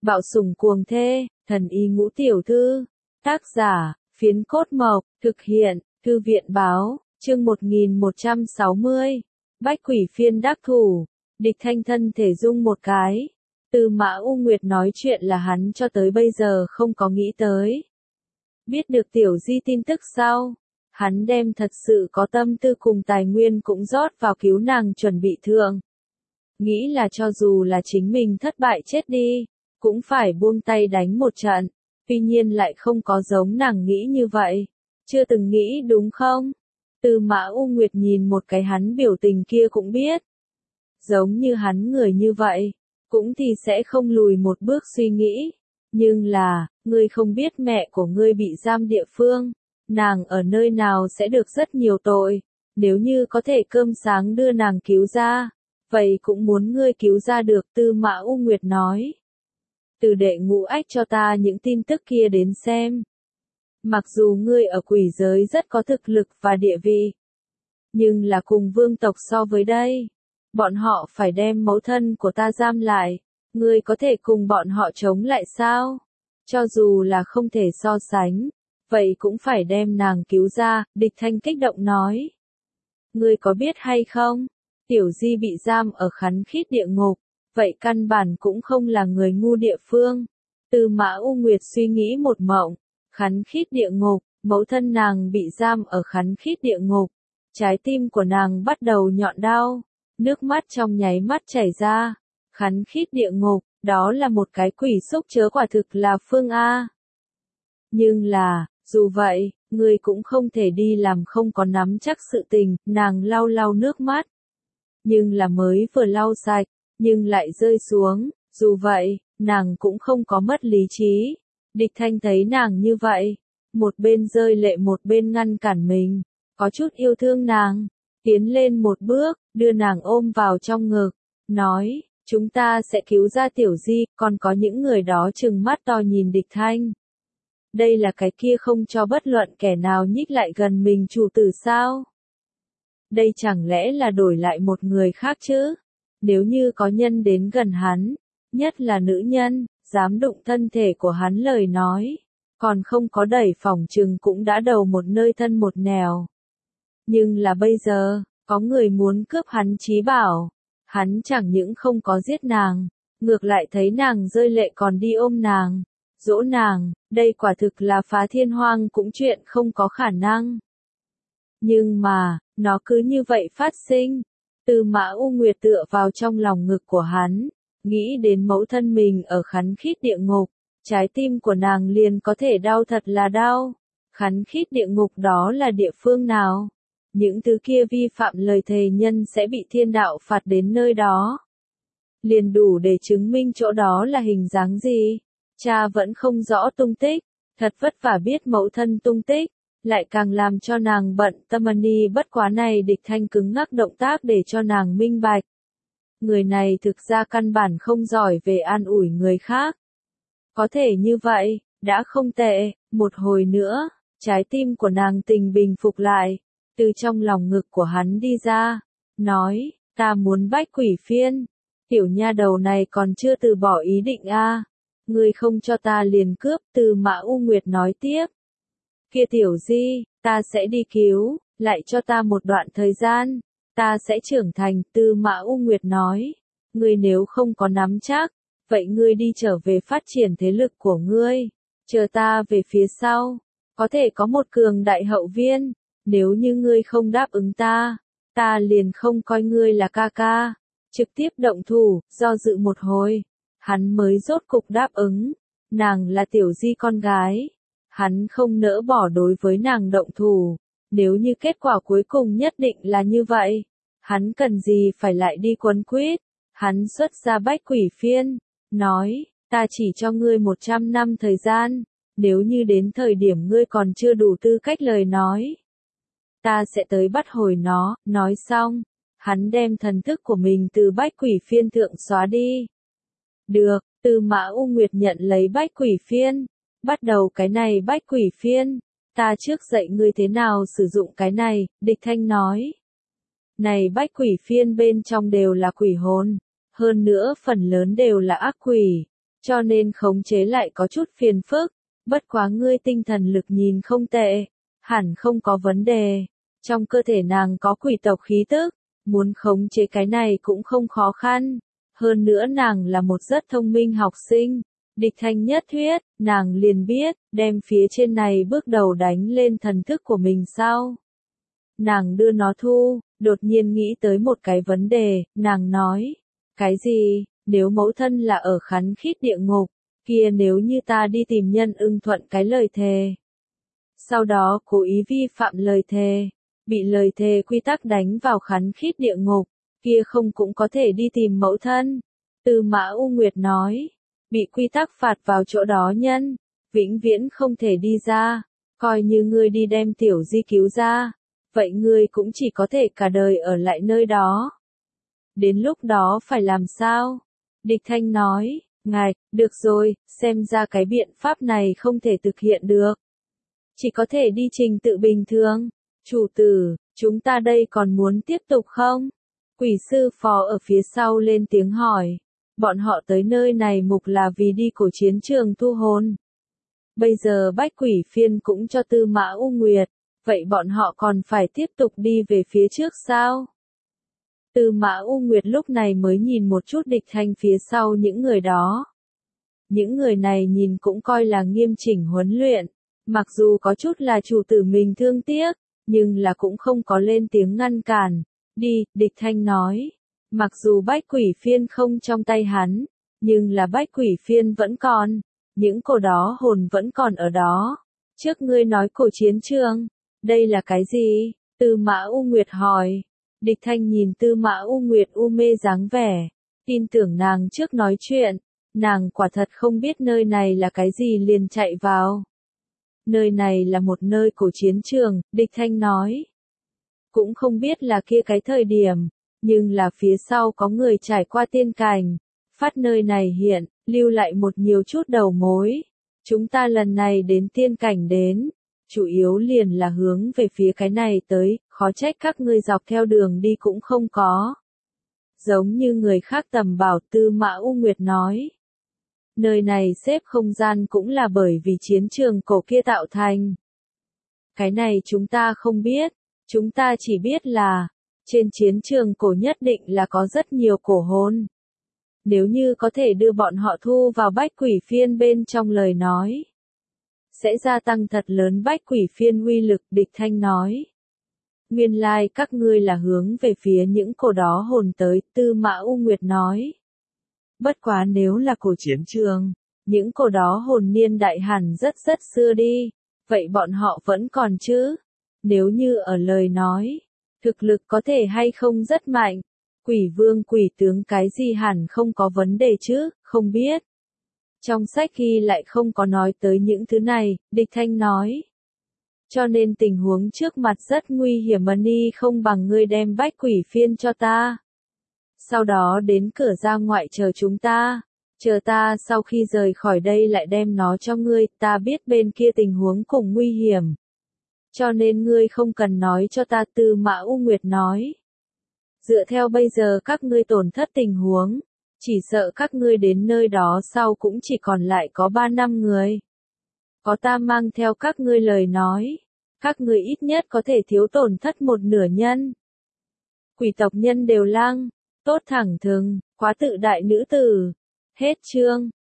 Bạo sủng cuồng thê, thần y ngũ tiểu thư. Tác giả, Phiến Cốt Mộc, thực hiện, Thư viện báo, chương 1160. Bách quỷ phiên đắc thủ, Địch Thanh thân thể rung một cái. Tư Mã U Nguyệt nói chuyện là hắn cho tới bây giờ không có nghĩ tới. Biết được Tiểu Di tin tức sau, hắn đem thật sự có tâm tư cùng tài nguyên cũng rót vào cứu nàng chuẩn bị thượng. Nghĩ là cho dù là chính mình thất bại chết đi, cũng phải buông tay đánh một trận, tuy nhiên lại không có giống nàng nghĩ như vậy. Chưa từng nghĩ đúng không? Tư Mã U Nguyệt nhìn một cái hắn biểu tình kia cũng biết. Giống như hắn người như vậy, cũng thì sẽ không lùi một bước suy nghĩ. Nhưng là, ngươi không biết mẹ của ngươi bị giam địa phương, nàng ở nơi nào sẽ được rất nhiều tội. Nếu như có thể cơm sáng đưa nàng cứu ra, vậy cũng muốn ngươi cứu ra được. Tư Mã U Nguyệt nói. Từ Đệ Ngũ Ách cho ta những tin tức kia đến xem. Mặc dù ngươi ở quỷ giới rất có thực lực và địa vị, nhưng là cùng vương tộc so với đây, bọn họ phải đem mẫu thân của ta giam lại, ngươi có thể cùng bọn họ chống lại sao? Cho dù là không thể so sánh, vậy cũng phải đem nàng cứu ra. Địch Thanh kích động nói. Ngươi có biết hay không? Tiểu Di bị giam ở Khắn Khít địa ngục, vậy căn bản cũng không là người ngu địa phương. Tư Mã U Nguyệt suy nghĩ một mộng. Khắn Khít địa ngục, mẫu thân nàng bị giam ở Khắn Khít địa ngục. Trái tim của nàng bắt đầu nhọn đau, nước mắt trong nháy mắt chảy ra. Khắn Khít địa ngục, đó là một cái quỷ xúc chớ, quả thực là phương A. Nhưng là, dù vậy, ngươi cũng không thể đi làm không có nắm chắc sự tình. Nàng lau lau nước mắt. Nhưng là mới vừa lau sạch, nhưng lại rơi xuống. Dù vậy, nàng cũng không có mất lý trí. Địch Thanh thấy nàng như vậy, một bên rơi lệ một bên ngăn cản mình, có chút yêu thương nàng, tiến lên một bước, đưa nàng ôm vào trong ngực, nói, chúng ta sẽ cứu ra Tiểu Di. Còn có những người đó trừng mắt to nhìn Địch Thanh. Đây là cái kia không cho bất luận kẻ nào nhích lại gần mình chủ tử sao? Đây chẳng lẽ là đổi lại một người khác chứ? Nếu như có nhân đến gần hắn, nhất là nữ nhân, dám đụng thân thể của hắn lời nói, còn không có đẩy phỏng chừng cũng đã đầu một nơi thân một nẻo. Nhưng là bây giờ, có người muốn cướp hắn trí bảo, hắn chẳng những không có giết nàng, ngược lại thấy nàng rơi lệ còn đi ôm nàng, dỗ nàng, đây quả thực là phá thiên hoang cũng chuyện không có khả năng. Nhưng mà, nó cứ như vậy phát sinh. Tư Mã U Nguyệt tựa vào trong lòng ngực của hắn, nghĩ đến mẫu thân mình ở Khắn Khít địa ngục, trái tim của nàng liền có thể đau, thật là đau. Khắn Khít địa ngục đó là địa phương nào? Những thứ kia vi phạm lời thề nhân sẽ bị thiên đạo phạt đến nơi đó. Liền đủ để chứng minh chỗ đó là hình dáng gì. Cha vẫn không rõ tung tích, thật vất vả biết mẫu thân tung tích, lại càng làm cho nàng bận tâm. Bất quá này Địch Thanh cứng ngắc động tác để cho nàng minh bạch. Người này thực ra căn bản không giỏi về an ủi người khác. Có thể như vậy, đã không tệ. Một hồi nữa, trái tim của nàng tình bình phục lại, từ trong lòng ngực của hắn đi ra, nói, ta muốn bách quỷ phiên. Tiểu nha đầu này còn chưa từ bỏ ý định a. Ngươi không cho ta liền cướp. Tư Mã U Nguyệt nói tiếp. Kia Tiểu Di, ta sẽ đi cứu, lại cho ta một đoạn thời gian, ta sẽ trưởng thành. Tư Mã U Nguyệt nói, ngươi nếu không có nắm chắc, vậy ngươi đi trở về phát triển thế lực của ngươi, chờ ta về phía sau, có thể có một cường đại hậu viên. Nếu như ngươi không đáp ứng ta, ta liền không coi ngươi là ca ca, trực tiếp động thủ. Do dự một hồi, hắn mới rốt cục đáp ứng. Nàng là Tiểu Di con gái, hắn không nỡ bỏ đối với nàng động thủ. Nếu như kết quả cuối cùng nhất định là như vậy, hắn cần gì phải lại đi quấn quýt. Hắn xuất ra bách quỷ phiên, nói, ta chỉ cho ngươi 100 năm thời gian, nếu như đến thời điểm ngươi còn chưa đủ tư cách lời nói, ta sẽ tới bắt hồi nó. Nói xong, hắn đem thần thức của mình từ bách quỷ phiên thượng xóa đi. Được, Tư Mã U Nguyệt nhận lấy bách quỷ phiên, bắt đầu cái này bách quỷ phiên, ta trước dạy ngươi thế nào sử dụng cái này. Địch Thanh nói, này bách quỷ phiên bên trong đều là quỷ hồn, hơn nữa phần lớn đều là ác quỷ, cho nên khống chế lại có chút phiền phức, bất quá ngươi tinh thần lực nhìn không tệ, hẳn không có vấn đề, trong cơ thể nàng có quỷ tộc khí tức, muốn khống chế cái này cũng không khó khăn, hơn nữa nàng là một rất thông minh học sinh. Địch Thanh nhất thuyết, nàng liền biết, đem phía trên này bước đầu đánh lên thần thức của mình sau. Nàng đưa nó thu, đột nhiên nghĩ tới một cái vấn đề, nàng nói, cái gì, nếu mẫu thân là ở khắn khít địa ngục, kia nếu như ta đi tìm Nhân Ưng thuận cái lời thề. Sau đó cố ý vi phạm lời thề, bị lời thề quy tắc đánh vào khắn khít địa ngục, kia không cũng có thể đi tìm mẫu thân. Tư Mã U Nguyệt nói, bị quy tắc phạt vào chỗ đó nhân, vĩnh viễn không thể đi ra, coi như ngươi đi đem Tiểu Di cứu ra, vậy ngươi cũng chỉ có thể cả đời ở lại nơi đó. Đến lúc đó phải làm sao? Địch Thanh nói, ngài, được rồi, xem ra cái biện pháp này không thể thực hiện được. Chỉ có thể đi trình tự bình thường. Chủ tử, chúng ta đây còn muốn tiếp tục không? Quỷ sư phó ở phía sau lên tiếng hỏi. Bọn họ tới nơi này mục là vì đi cổ chiến trường thu hồn. Bây giờ bách quỷ phiên cũng cho Tư Mã U Nguyệt, vậy bọn họ còn phải tiếp tục đi về phía trước sao? Tư Mã U Nguyệt lúc này mới nhìn một chút Địch Thanh phía sau những người đó. Những người này nhìn cũng coi là nghiêm chỉnh huấn luyện, mặc dù có chút là chủ tử mình thương tiếc, nhưng là cũng không có lên tiếng ngăn cản. Đi, Địch Thanh nói. Mặc dù bách quỷ phiên không trong tay hắn, nhưng là bách quỷ phiên vẫn còn, những cổ đó hồn vẫn còn ở đó. Trước ngươi nói cổ chiến trường, đây là cái gì? Tư Mã U Nguyệt hỏi. Địch Thanh nhìn Tư Mã U Nguyệt u mê dáng vẻ, tin tưởng nàng trước nói chuyện, nàng quả thật không biết nơi này là cái gì liền chạy vào. Nơi này là một nơi cổ chiến trường, Địch Thanh nói. Cũng không biết là kia cái thời điểm, nhưng là phía sau có người trải qua tiên cảnh, phát nơi này hiện, lưu lại một nhiều chút đầu mối. Chúng ta lần này đến tiên cảnh đến, chủ yếu liền là hướng về phía cái này tới, khó trách các ngươi dọc theo đường đi cũng không có. Giống như người khác tầm bảo. Tư Mã U Nguyệt nói. Nơi này xếp không gian cũng là bởi vì chiến trường cổ kia tạo thành. Cái này chúng ta không biết, chúng ta chỉ biết là, trên chiến trường cổ nhất định là có rất nhiều cổ hồn. Nếu như có thể đưa bọn họ thu vào bách quỷ phiên bên trong lời nói, sẽ gia tăng thật lớn bách quỷ phiên uy lực. Địch Thanh nói. Nguyên lai các ngươi là hướng về phía những cổ đó hồn tới. Tư Mã U Nguyệt nói. Bất quá nếu là cổ chiến trường, những cổ đó hồn niên đại hẳn rất xưa đi, vậy bọn họ vẫn còn chứ? Nếu như ở lời nói, thực lực có thể hay không rất mạnh, quỷ vương quỷ tướng cái gì hẳn không có vấn đề chứ, không biết. Trong sách ghi lại không có nói tới những thứ này, Địch Thanh nói. Cho nên tình huống trước mặt rất nguy hiểm, Ni không bằng ngươi đem bách quỷ phiên cho ta. Sau đó đến cửa ra ngoại chờ chúng ta, chờ ta sau khi rời khỏi đây lại đem nó cho ngươi, ta biết bên kia tình huống cùng nguy hiểm. Cho nên ngươi không cần nói cho ta. Tư Mã U Nguyệt nói. Dựa theo bây giờ các ngươi tổn thất tình huống, chỉ sợ các ngươi đến nơi đó sau cũng chỉ còn lại có 3-5 người. Có ta mang theo các ngươi lời nói, các ngươi ít nhất có thể thiếu tổn thất 1/2 nhân. Quỷ tộc nhân đều lang, tốt thẳng thừng, quá tự đại nữ tử. Hết chương.